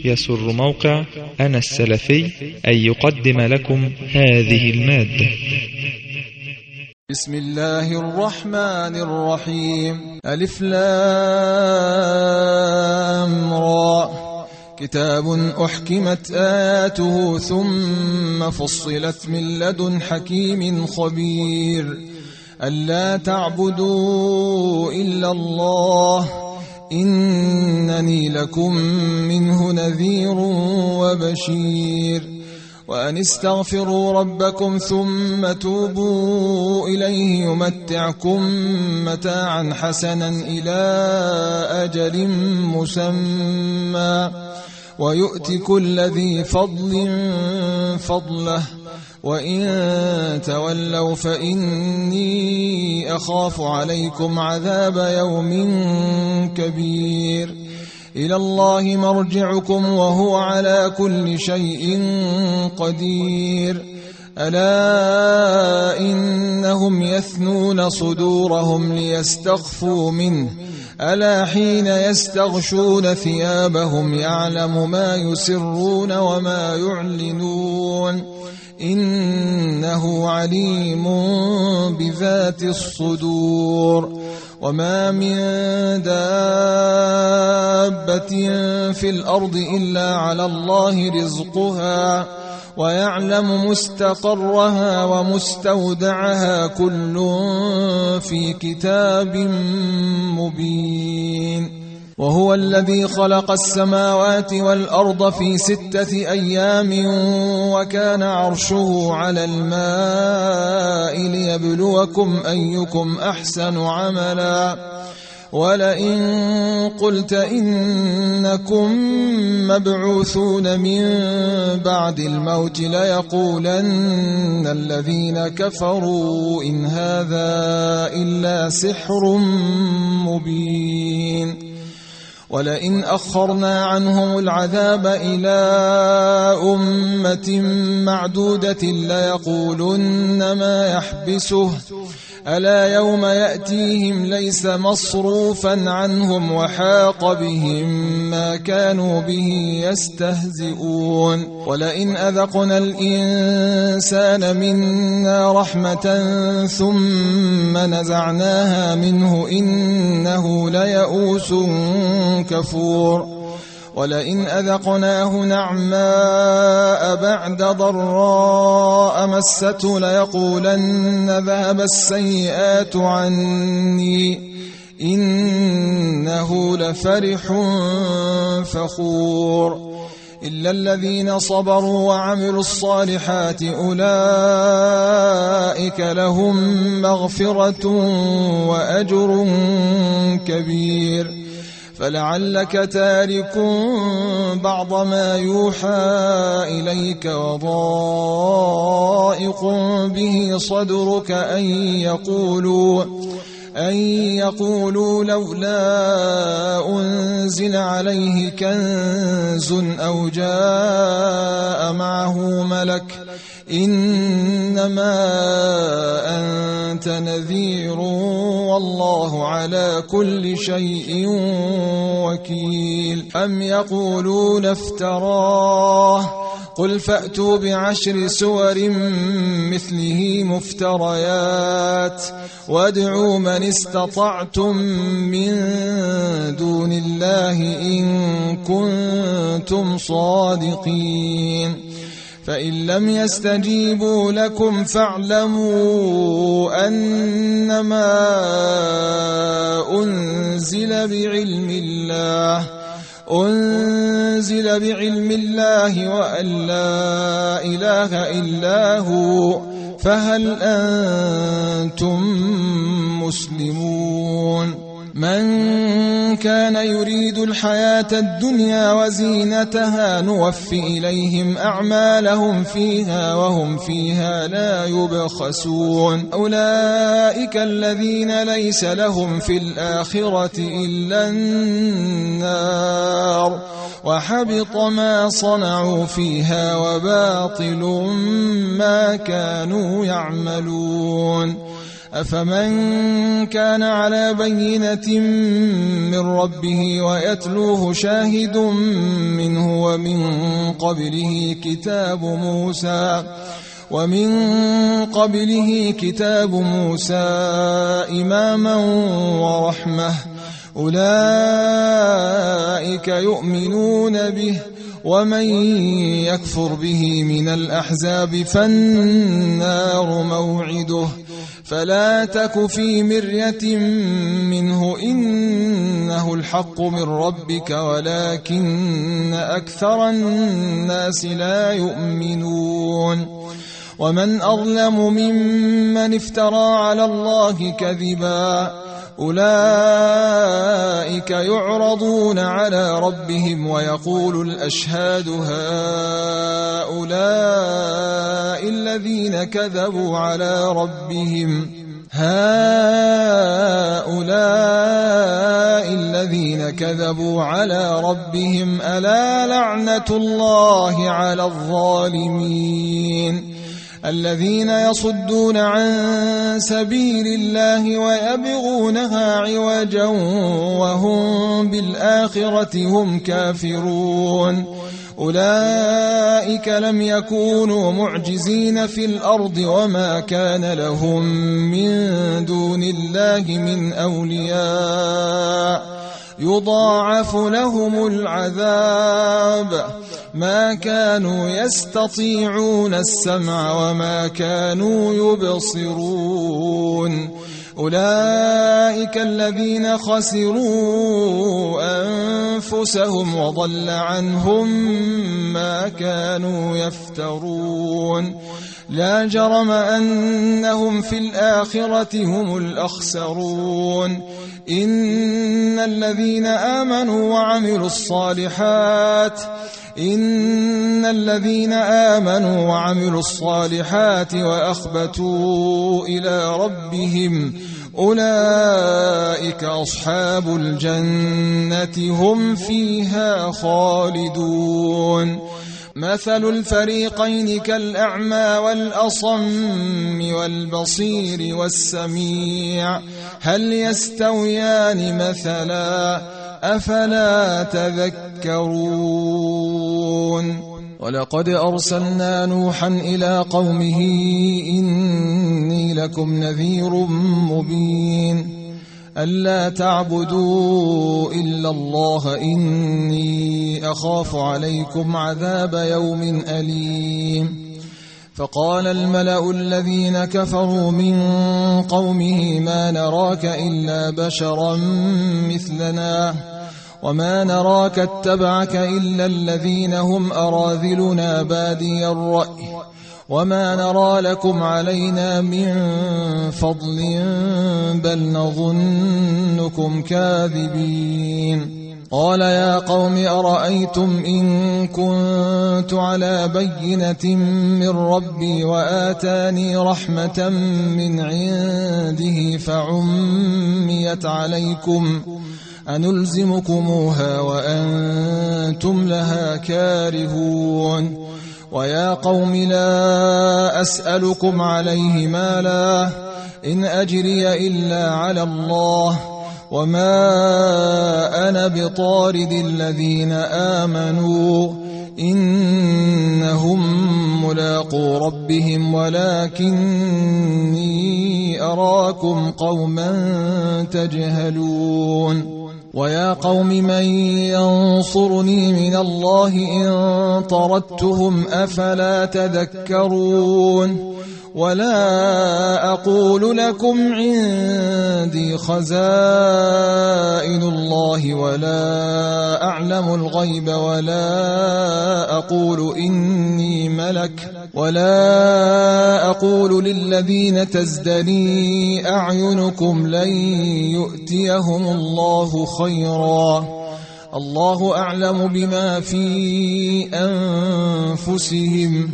يسر موقع أنا السلفي أن يقدم لكم هذه المادة. بسم الله الرحمن الرحيم. ألف لام را. كتاب أحكمت آياته ثم فصلت من لدن حكيم خبير. ألا تعبدوا إلا الله إنني لكم منه نذير وبشير. وأن استغفروا ربكم ثم توبوا إليه يمتعكم متاعا حسنا إلى أجل مسمى ويؤتي كل ذي فضل فضله وإن تولوا فإني أخاف عليكم عذاب يوم كبير. إلى الله مرجعكم وهو على كل شيء قدير. ألا إنهم يثنون صدورهم ليستخفوا منه ألا حين يستغشون ثيابهم يعلم ما يسرون وما يعلنون إنه عليم بذات الصدور. وما من دابة في الأرض إلا على الله رزقها ويعلم مستقرها ومستودعها كل في كتاب مبين. وهو الذي خلق السماوات والأرض في 6 أيام وكان عرشه على الماء ليبلوكم أيكم أحسن عملا. ولئن قلت إنكم مبعوثون من بعد الموت ليقولن الذين كفروا إن هذا إلا سحر مبين. ولئن أخرنا عنهم العذاب إلى أمة معدودة ليقولن ما يحبسه ألا يوم يأتيهم ليس مصروفا عنهم وحاق بهم ما كانوا به يستهزئون. ولئن أذقنا الإنسان منا رحمة ثم نزعناها منه إنه ليئوس كفور. ولئن أذقناه نعماء بعد ضراء مسته ليقولن ذهب السيئات عني إنه لفرح فخور. إلا الذين صبروا وعملوا الصالحات أولئك لهم مغفرة وأجر كبير. فلعلك تارك بعض ما يوحى إليك وضائق به صدرك أن يقولوا لولا أنزل عليه كنز أو جاء معه ملك إنما أنت نذير والله على كل شيء وكيل. أم يقولون افتراه قل فأتوا ب10 سور مثله مفتريات وادعوا من استطعتم من دون الله إن كنتم صادقين. فإن لم يستجيبوا لكم فاعلموا أنما أنزل بعلم الله وأن لا إله إلا هو فهل أنتم مسلمون. من كان يريد الحياة الدنيا وزينتها نوفي إليهم أعمالهم فيها وهم فيها لا يبخسون. أولئك الذين ليس لهم في الآخرة إلا النار وحبط ما صنعوا فيها وباطل ما كانوا يعملون. أفمن كان على بينة من ربه ويتلوه شاهد منه ومن قبله كتاب موسى إماما ورحمة أولئك يؤمنون به ومن يكفر به من الأحزاب فالنار موعده فلا تك في مرية منه إنه الحق من ربك ولكن أكثر الناس لا يؤمنون ومن أظلم ممن افترى على الله كذبا أولئك يعرضون على ربهم ويقول الأشهاد هؤلاء الذين كذبوا على ربهم ألا لعنة الله على الظالمين الذين يصدون عن سبيل الله ويبغونها عوجا وهم بالآخرة هم كافرون أولئك لم يكونوا معجزين في الأرض وما كان لهم من دون الله من أولياء يضاعف لهم العذاب ما كانوا يستطيعون السمع وما كانوا يبصرون أولئك الذين خسروا أنفسهم وضل عنهم ما كانوا يفترون لا جرم أنهم في الآخرة هم الأخسرون إن الذين آمنوا وعملوا الصالحات وأخبتوا إلى ربهم أولئك أصحاب الجنة هم فيها خالدون مثل الفريقين كالأعمى والأصم والبصير والسميع هل يستويان مثلا أفلا تذكرون ولقد أرسلنا نوحا إلى قومه إني لكم نذير مبين ألا تعبدوا إلا الله إني أخاف عليكم عذاب يوم أليم فقال الملأ الذين كفروا من قومه ما نراك إلا بشرا مثلنا وما نراك اتبعك إلا الذين هم أراذلنا بادي الرأي وما نرى لكم علينا من فضل بل نظنكم كاذبين قال يا قوم أرأيتم إن كنت على بينة من ربي وآتاني رحمة من عنده فعميت عليكم أنلزمكموها وأنتم لها كارهون ويا قوم لا أسألكم عليه مالا إن أجري إلا على الله وما أنا بطارد الذين آمنوا إنهم ملاقو ربهم ولكني أراكم قوما تجهلون ويا قوم من ينصرني من الله إن طردتهم أفلا تذكرون ولا أقول لكم عندي خزائن الله ولا أعلم الغيب ولا أقول إني ملك ولا أقول للذين تزدري أعينكم لن يؤتيهم الله خيرا الله أعلم بما في أنفسهم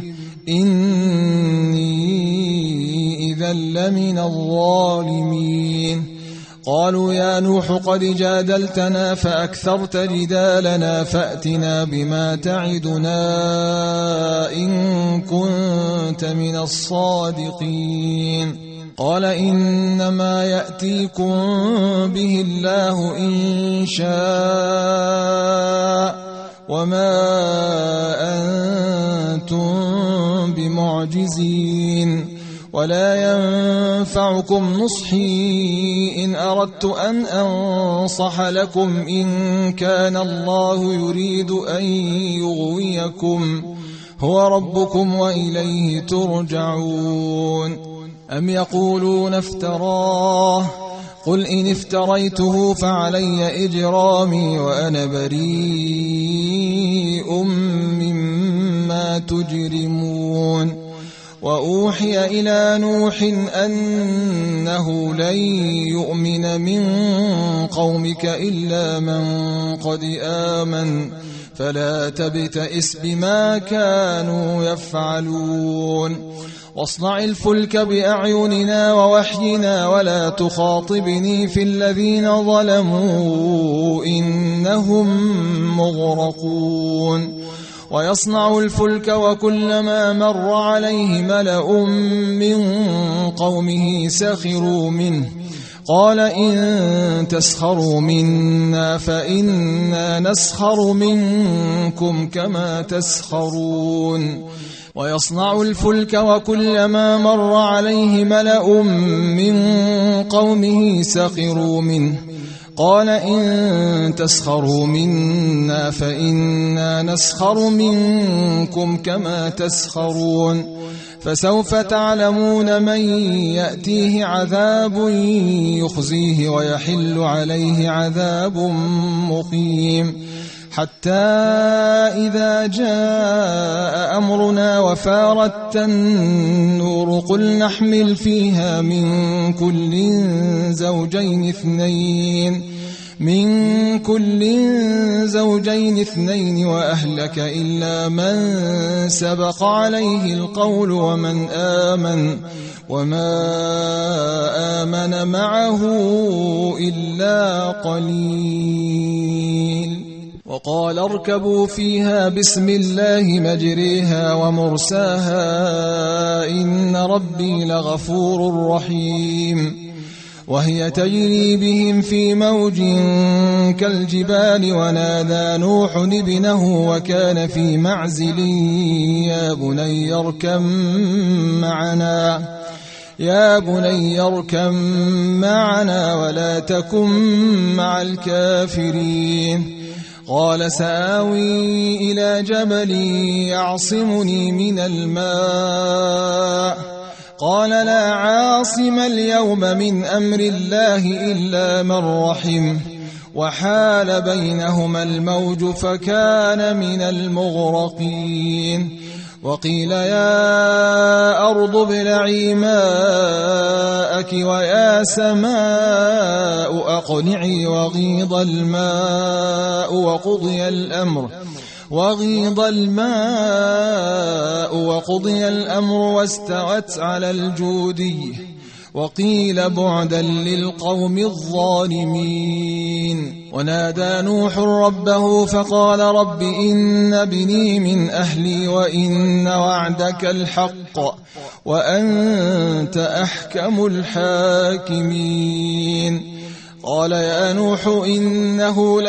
إني إذا لمن الظالمين قالوا يا نوح قد جادلتنا فأكثرت جدالنا فأتنا بما تعدنا إن كنت من الصادقين قال إنما يأتيكم به الله إن شاء وما أنتم بمعجزين ولا ينفعكم نصحي إن أردت أن أنصح لكم إن كان الله يريد أن يغويكم هو ربكم وإليه ترجعون أم يقولون افتراه قل إن افتريته فعلي إجرامي وأنا بريء مما تجرمون وأوحي إلى نوح أنه لن يؤمن من قومك إلا من قد آمن فلا تبتئس بما كانوا يفعلون واصنع الفلك بأعيننا ووحينا ولا تخاطبني في الذين ظلموا إنهم مغرقون ويصنع الفلك وكلما مر عليه ملأ من قومه سخروا منه قال إن تسخروا منا فإنا نسخر منكم كما تسخرون ويصنع الفلك وكلما مر عليه ملأ من قومه سخروا منه قال إن تسخروا منا فإنا نسخر منكم كما تسخرون فسوف تعلمون من يأتيه عذاب يخزيه ويحل عليه عذاب مقيم حتى إذا جاء أمرنا وفارت النور قل نحمل فيها من كل زوجين اثنين وأهلك إلا من سبق عليه القول وما آمن معه إلا قليل وقال اركبوا فيها بسم الله مجريها ومرساها إن ربي لغفور رحيم وهي تجري بهم في موج كالجبال ونادى نوح ابنه وكان في معزل يا بني اركم معنا ولا تكن مع الكافرين قال سآوي إلى جبل يعصمني من الماء قال لا عاصم اليوم من أمر الله إلا من رحم وحال بينهما الموج فكان من المغرقين وقيل يا أرض ابلعي ماءك ويا سماء أقلعي وغيض الماء وقضي الأمر واستوت على الجودي وقيل بعدا للقوم الظالمين ونادى نوح ربه فقال رب إن ابني من أهلي وإن وعدك الحق وأنت أحكم الحاكمين قال يا نوح إنه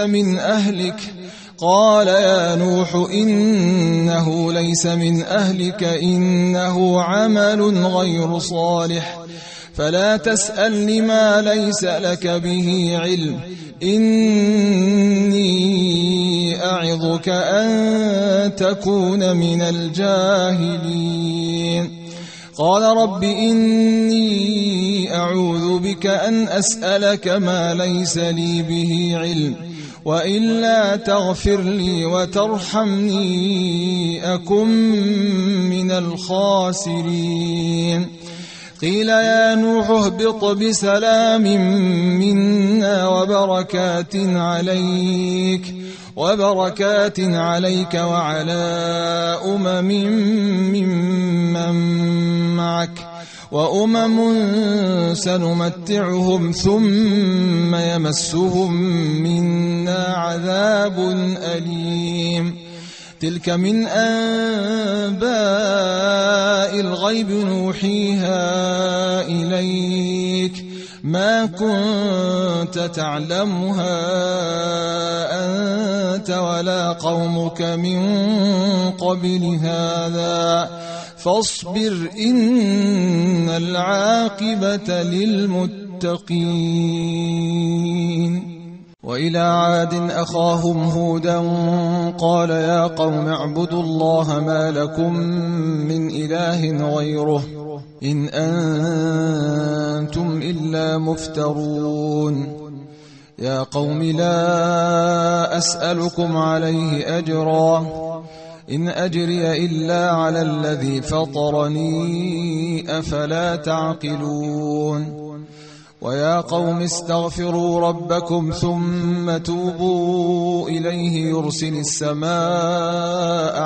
ليس من أهلك إنه عمل غير صالح فلا تسألني ما ليس لك به علم إني أعظك أن تكون من الجاهلين قال رب إني أعوذ بك أن أسألك ما ليس لي به علم وإلا تغفر لي وترحمني أكن من الخاسرين قيل يا نوح اهبط بسلام منا وبركات عليك وعلى ممن معك وأمم سنمتعهم ثم يمسهم منا عذاب أليم تلك من أنباء الغيب نوحيها إليك ما كنت تعلمها أنت ولا قومك من قبل هذا فاصبر إن العاقبة للمتقين. وإلى عاد أخاهم هودا قال يا قوم اعبدوا الله ما لكم من إله غيره إن أنتم إلا مفترون. يا قوم لا أسألكم عليه أجرا إن أجري إلا على الذي فطرني أفلا تعقلون. ويا قوم استغفروا ربكم ثم توبوا إليه يرسل السماء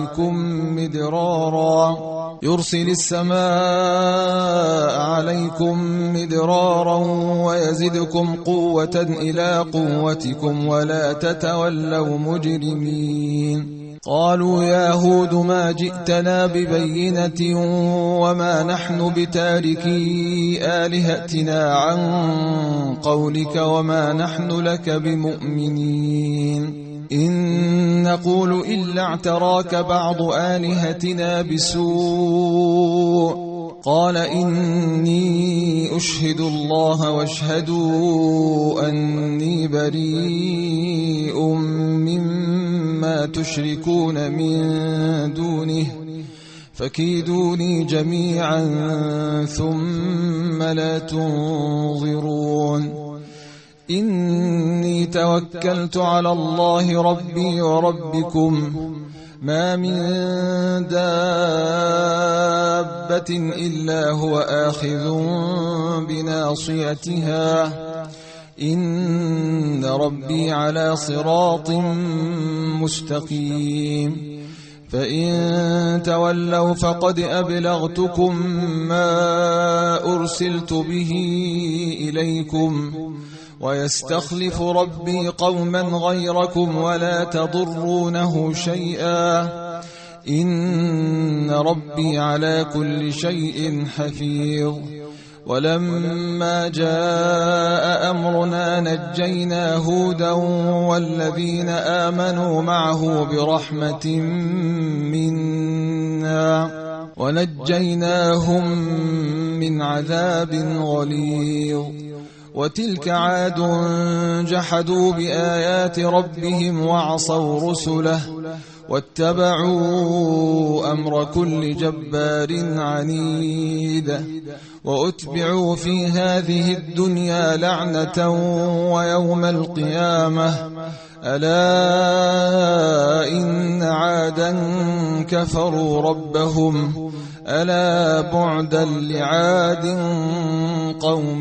عليكم مدرارا ويزدكم قوة إلى قوتكم ولا تتولوا مجرمين. قالوا يا هود ما جئتنا ببينة وما نحن بتاركي آلهتنا عن قولك وما نحن لك بمؤمنين إن نقول إلا اعتراك بعض آلهتنا بسوء قال إني أشهد الله واشهدوا أني بريء مما تشركون من دونه فكيدوني جميعا ثم لا تنظرون. إني توكلت على الله ربي وربكم ما من دابة إلا هو آخذ بناصيتها إن ربي على صراط مستقيم. فإن تولوا فقد أبلغتكم ما أرسلت به إليكم ويستخلف ربي قوما غيركم ولا تضرونه شيئا إن ربي على كل شيء حفيظ. ولما جاء أمرنا نجينا هودا والذين آمنوا معه برحمة منا ونجيناهم من عذاب غليظ. وتلك عاد جحدوا بآيات ربهم وعصوا رسله واتبعوا أمر كل جبار عنيد وأتبعوا في هذه الدنيا لعنة ويوم القيامة ألا إن عادا كفروا ربهم ألا بعدا لعاد قوم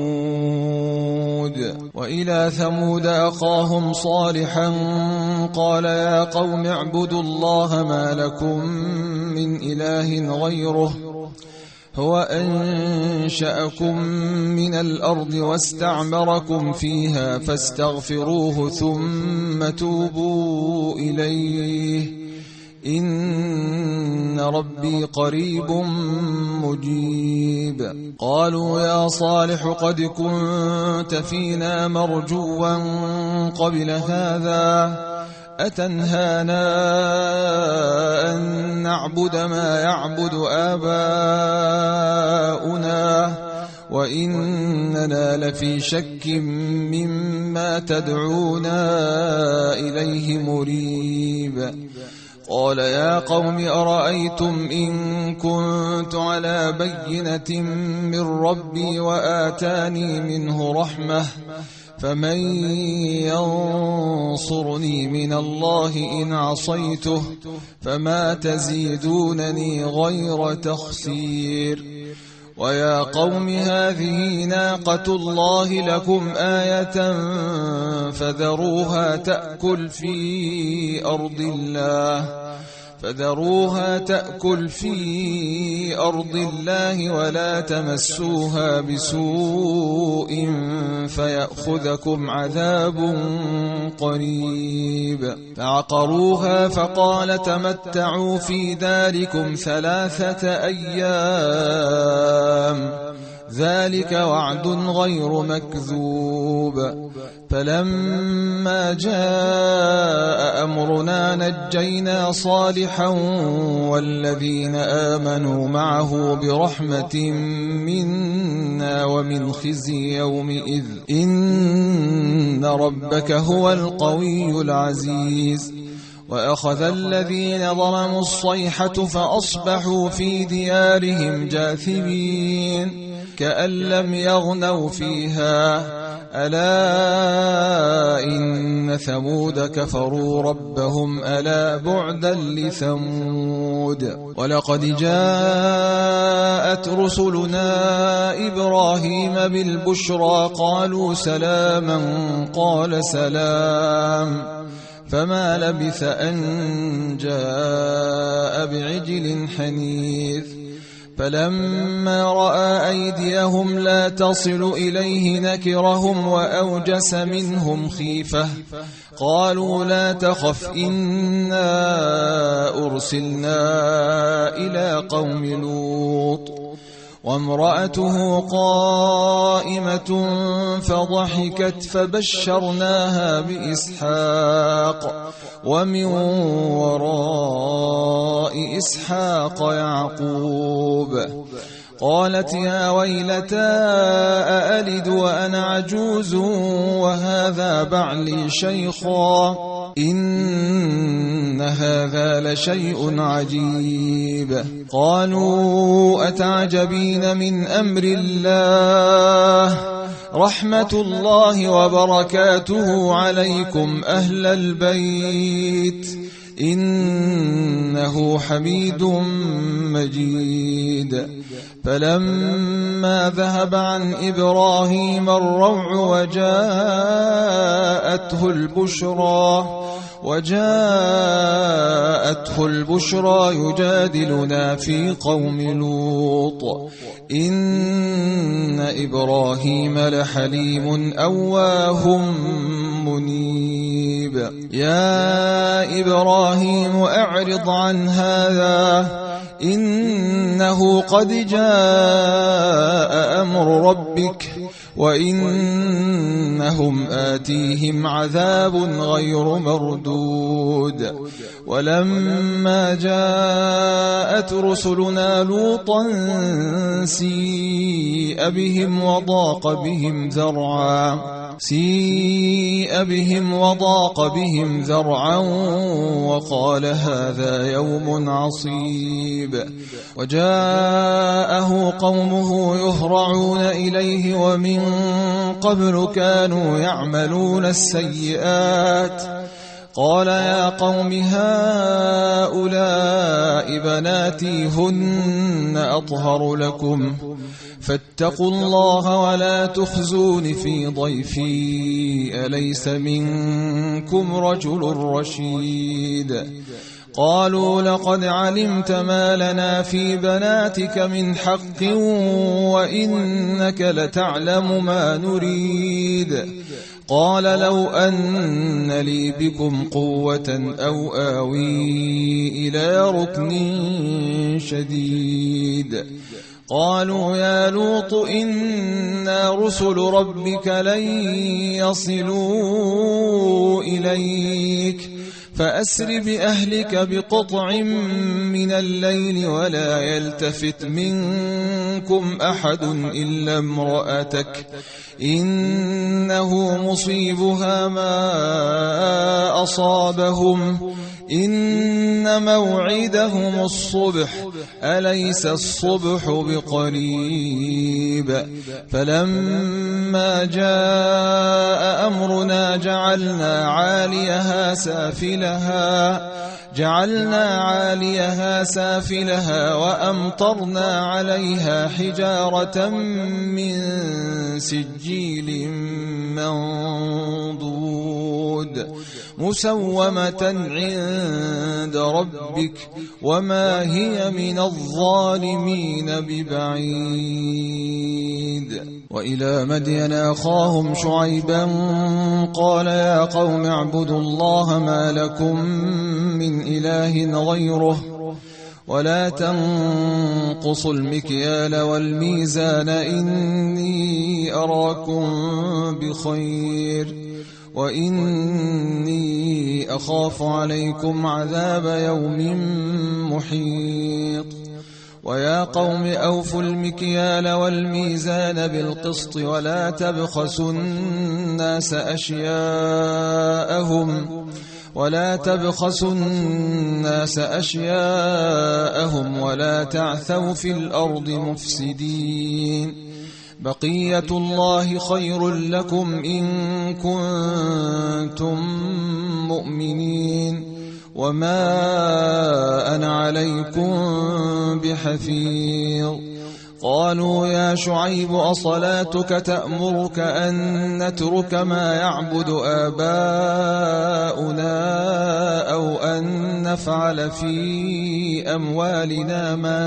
هود. وإلى ثمود أخاهم صالحا قال يا قوم اعبدوا الله ما لكم من إله غيره هو أنشأكم من الأرض واستعمركم فيها فاستغفروه ثم توبوا إليه إن ربي قريب مجيب. قالوا يا صالح قد كنت فينا مرجوا قبل هذا أتنهانا أن نعبد ما يعبد آباؤنا وإننا لفي شك مما تدعونا إليه مريب. قال يا قوم أرأيتم إن كنت على بينة من ربي وآتاني منه رحمة فمن ينصرني من الله إن عصيته فما تزيدونني غير تخسير. ويا قوم هذه ناقة الله لكم آية فذروها تأكل في أرض الله فذروها تأكل في أرض الله ولا تمسوها بسوء فيأخذكم عذاب قريب. فعقروها فقال تمتعوا في داركم 3 أيام ذلك وعد غير مكذوب. فلما جاء أمرنا نجينا صالحا والذين آمنوا معه برحمة منا ومن خزي يومئذ إن ربك هو القوي العزيز. وأخذ الذين ظلموا الصيحة فأصبحوا في ديارهم جاثمين كأن لم يغنوا فيها ألا إن ثمود كفروا ربهم ألا بعدا لثمود. ولقد جاءت رسلنا إبراهيم بالبشرى قالوا سلاما قال سلام فما لبث أن جاء بعجل حنيذ. فلما رأى أيديهم لا تصل إليه نكرهم وأوجس منهم خيفة قالوا لا تخف إنا أرسلنا إلى قوم لوط. وامرأته قائمة فضحكت فبشرناها بإسحاق ومن وراء إسحاق يعقوب. قالت يا ويلتى أألد وأنا عجوز وهذا بعلي شيخا إن هذا لشيء عجيب. قالوا أتعجبين من أمر الله رحمة الله وبركاته عليكم أهل البيت إنه حميد مجيد. فلما ذهب عن إبراهيم الروع وجاءته البشرى يجادلنا في قوم لوط إن إبراهيم لحليم أواه منيب. يا إبراهيم أعرض عن هذا إنه قد جاء أمر ربك وإنهم آتيهم عذاب غير مردود. ولما جاءت رسلنا لوطا سيء بهم وضاق بهم ذرعا وقال هذا يوم عصيب. وجاءه قومه يهرعون إليه ومن قبل كانوا يعملون السيئات قال يا قوم هؤلاء بناتي هن أطهر لكم فاتقوا الله ولا تخزون في ضيفي أليس منكم رجل رشيد. قالوا لقد علمت ما لنا في بناتك من حق وإنك لتعلم ما نريد. قال لو أن لي بكم قوة أو آوي إلى ركن شديد. قالوا يا لوط إنا رسل ربك لن يصلوا إليك فأسر بأهلك بقطع من الليل ولا يلتفت منكم أحد إلا امرأتك إنه مصيبها ما أصابهم إن موعدهم الصبح أليس الصبح بقريب. فلما جاء أمرنا جعلنا عاليها سافلها وأمطرنا عليها حجارة من سجيل منضود مسومة عند ربك وما هي من الظالمين ببعيد. وإلى مدين أخاهم شعيبا قال يا قوم اعبدوا الله ما لكم من إله غيره ولا تنقصوا المكيال والميزان إني أراكم بخير وإني أخاف عليكم عذاب يوم محيط. ويا قوم أوفوا المكيال والميزان بالقسط ولا تبخسوا الناس أشياءهم ولا تعثوا في الأرض مفسدين. بقية الله خير لكم إن كنتم مؤمنين وما أنا عليكم بحفيظ. قالوا يا شعيب أصلاتك تأمرك أن نترك ما يعبد آباؤنا أو أن نفعل في أموالنا ما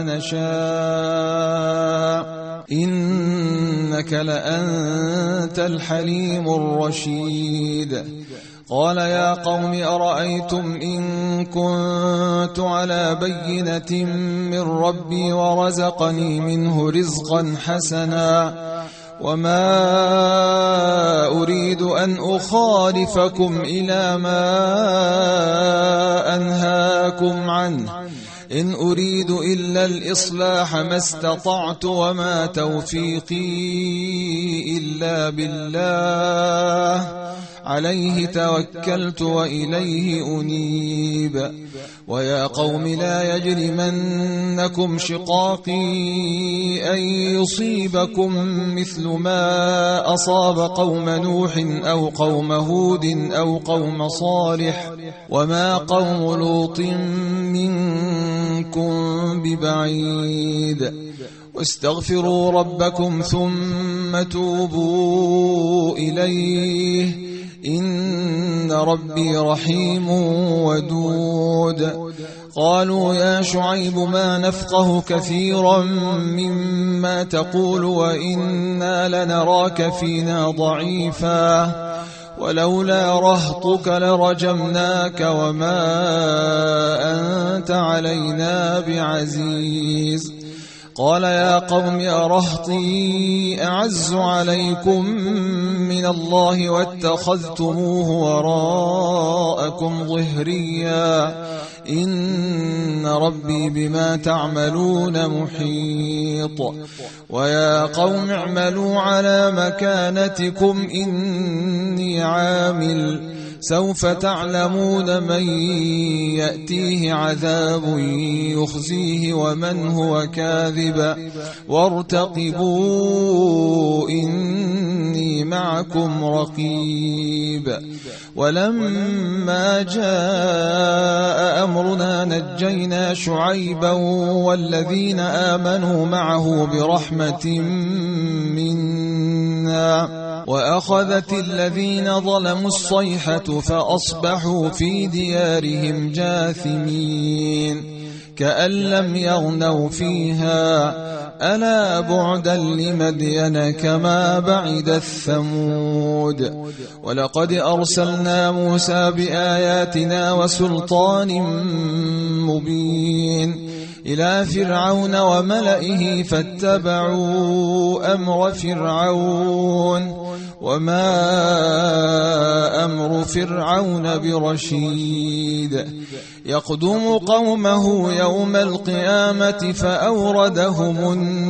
نشاء إنك لأنت الحليم الرشيد. قال يا قوم أرأيتم إن كنت على بينة من ربي ورزقني منه رزقا حسنا وما أريد أن أخالفكم إلى ما أنهاكم عنه إن أريد إلا الإصلاح ما استطعت وما توفيقي إلا بالله عليه توكلت وإليه أنيب. ويا قوم لا يجرمنكم شقاقي أن يصيبكم مثل ما أصاب قوم نوح أو قوم هود أو قوم صالح وما قوم لوط منكم ببعيد. واستغفروا ربكم ثم توبوا إليه إن ربي رحيم ودود. قالوا يا شعيب ما نفقه كثيرا مما تقول وإنا لنراك فينا ضعيفا ولولا رهطك لرجمناك وما أنت علينا بعزيز. قال يا قوم أرهطي أعز عليكم من الله واتخذتموه وراءكم ظهريا إن ربي بما تعملون محيط. ويا قوم اعملوا على مكانتكم إني عامل سوف تعلمون من يأتيه عذاب يخزيه ومن هو كاذب وارتقبوا إني معكم رقيب. ولما جاء أمرنا نجينا شعيبا والذين آمنوا معه برحمة منا وأخذت الذين ظلموا الصيحة فأصبحوا في ديارهم جاثمين كأن لم يغنوا فيها ألا بعدا لمدين كما بعد الثمود. ولقد أرسلنا موسى بآياتنا وسلطان مبين إلى فرعون وملئه فاتبعوا أمر فرعون وما أمر فرعون برشيد. يقدم قومه يوم القيامة فأوردهم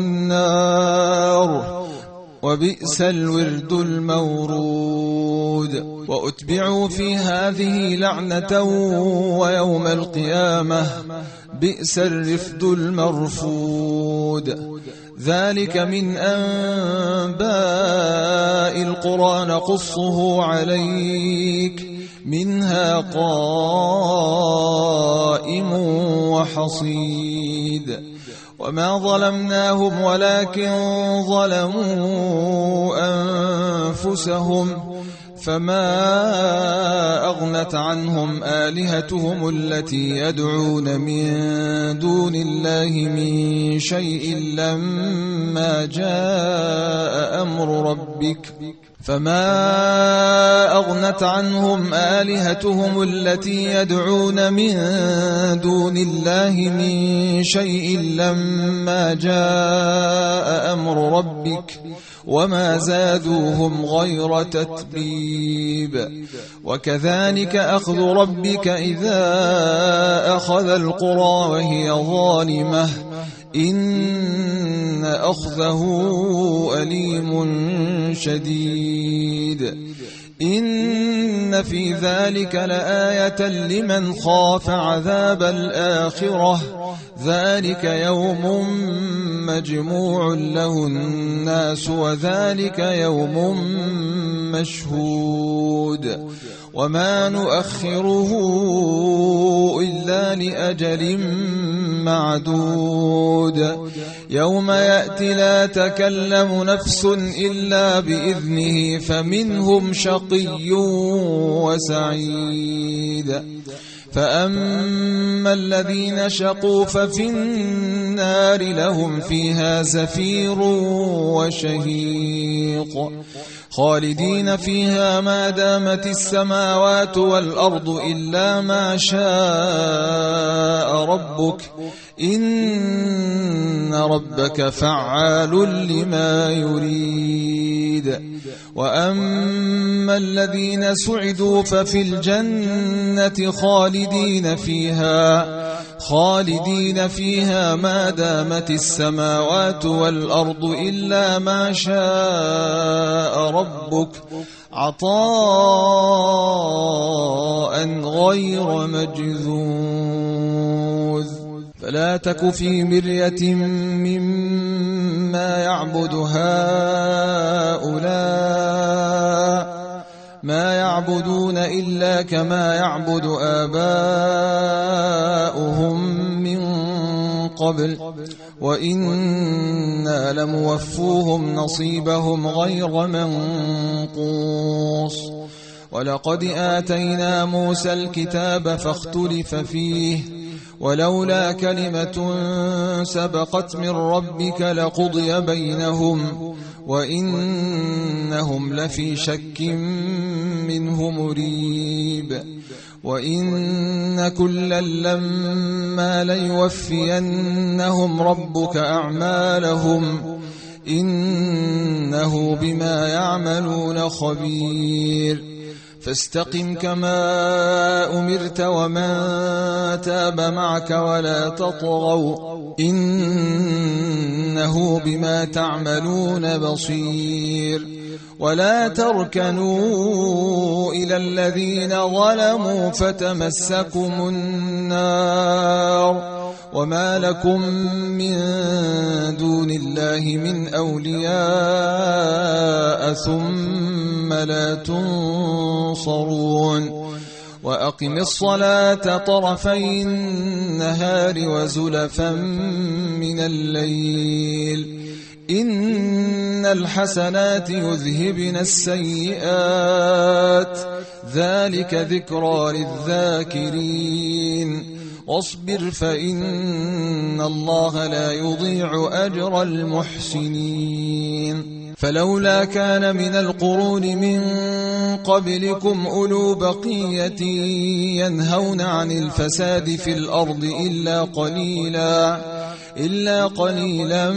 النار وبئس الورد المورود. وأتبعوا في هذه لعنة ويوم القيامة بئس الرفد المرفود. ذلك من أنباء القرى نقصه عليك منها قائم وحصيد. وما ظلمناهم ولكن ظلموا أنفسهم فما أغنت عنهم آلهتهم التي يدعون من دون الله من شيء لما جاء أمر ربك فما أغنت عنهم آلهتهم التي يدعون من دون الله من شيء لما جاء أمر ربك وما زادوهم غير تتبيب وكذلك أخذ ربك إذا أخذ القرى وهي ظالمة إن أخذه أليم شديد إن في ذلك لآية لمن خاف عذاب الآخرة ذلك يوم مجموع له الناس وذلك يوم مشهود وما نؤخره إلا لأجل معدود يوم يأتي لا تكلم نفس إلا بإذنه فمنهم شقي وسعيد فأما الذين شقوا ففي النار لهم فيها زفير وشهيق خالدين فيها ما دامت السماوات والأرض إلا ما شاء ربك إن ربك فعال لما يريد وأما الذين سعدوا ففي الجنة خالدين فيها ما دامت السماوات والأرض إلا ما شاء ربك عطاء غير مجذوذ فلا تك في مرية مما يعبد هؤلاء ما يعبدون إلا كما يعبد آباؤهم من قبل وإنا لموفوهم نصيبهم غير منقوص ولقد آتينا موسى الكتاب فاختلف فيه ولولا كلمة سبقت من ربك لقضي بينهم وإنهم لفي شك منه مريب وإن كلا لما ليوفينهم ربك أعمالهم إنه بما يعملون خبير فاستقم كما أمرت ومن تاب معك ولا تطغوا إنه بما تعملون بصير ولا تركنوا إلى الذين ظلموا فتمسكم النار وما لكم من دون الله من أولياء ثم لا تنصرون وأقم الصلاة طرفي النهار وزلفا من الليل إن الحسنات يذهبن السيئات ذلك ذكرى للذاكرين واصبر فإن الله لا يضيع أجر المحسنين فلولا كان من القرون من قبلكم أولو بقية ينهون عن الفساد في الأرض إلا قليلا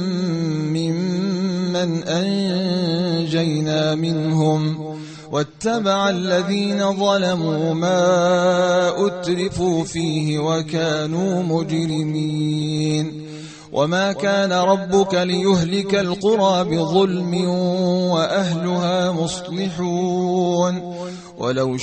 ممن أنجينا منهم واتبع الذين ظلموا ما أترفوا فيه وكانوا مجرمين وما كان ربك ليهلك القرى بظلم وأهلها مصلحون ولو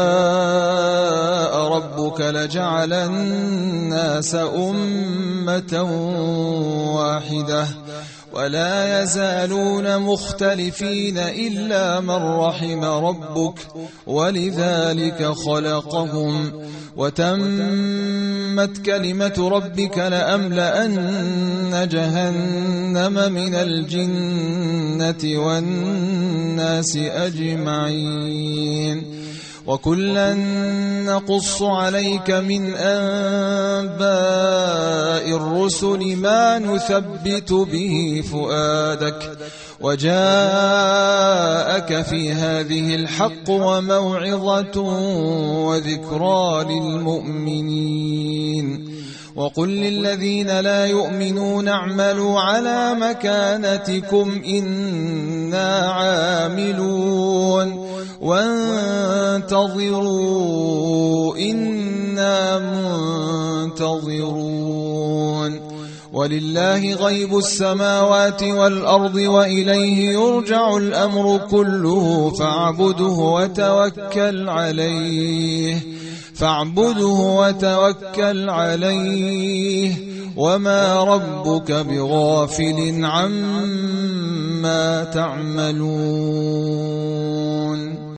شاء ربك لجعل الناس أمة واحدة ولا يزالون مختلفين إلا من رحم ربك ولذلك خلقهم وتمت تمت كلمة ربك لأملأن جهنم من الجنة والناس أجمعين وكلا نقص عليك من أنباء الرسل ما نثبت به فؤادك وجاءك في هذه الحق وموعظة وذكرى للمؤمنين وقل للذين لا يؤمنون اعملوا على مكانتكم إنا عاملون وانتظروا إنا منتظرون ولله غيب السماوات والأرض وإليه يرجع الأمر كله فاعبده وتوكل عليه وما ربك بغافل عما تعملون.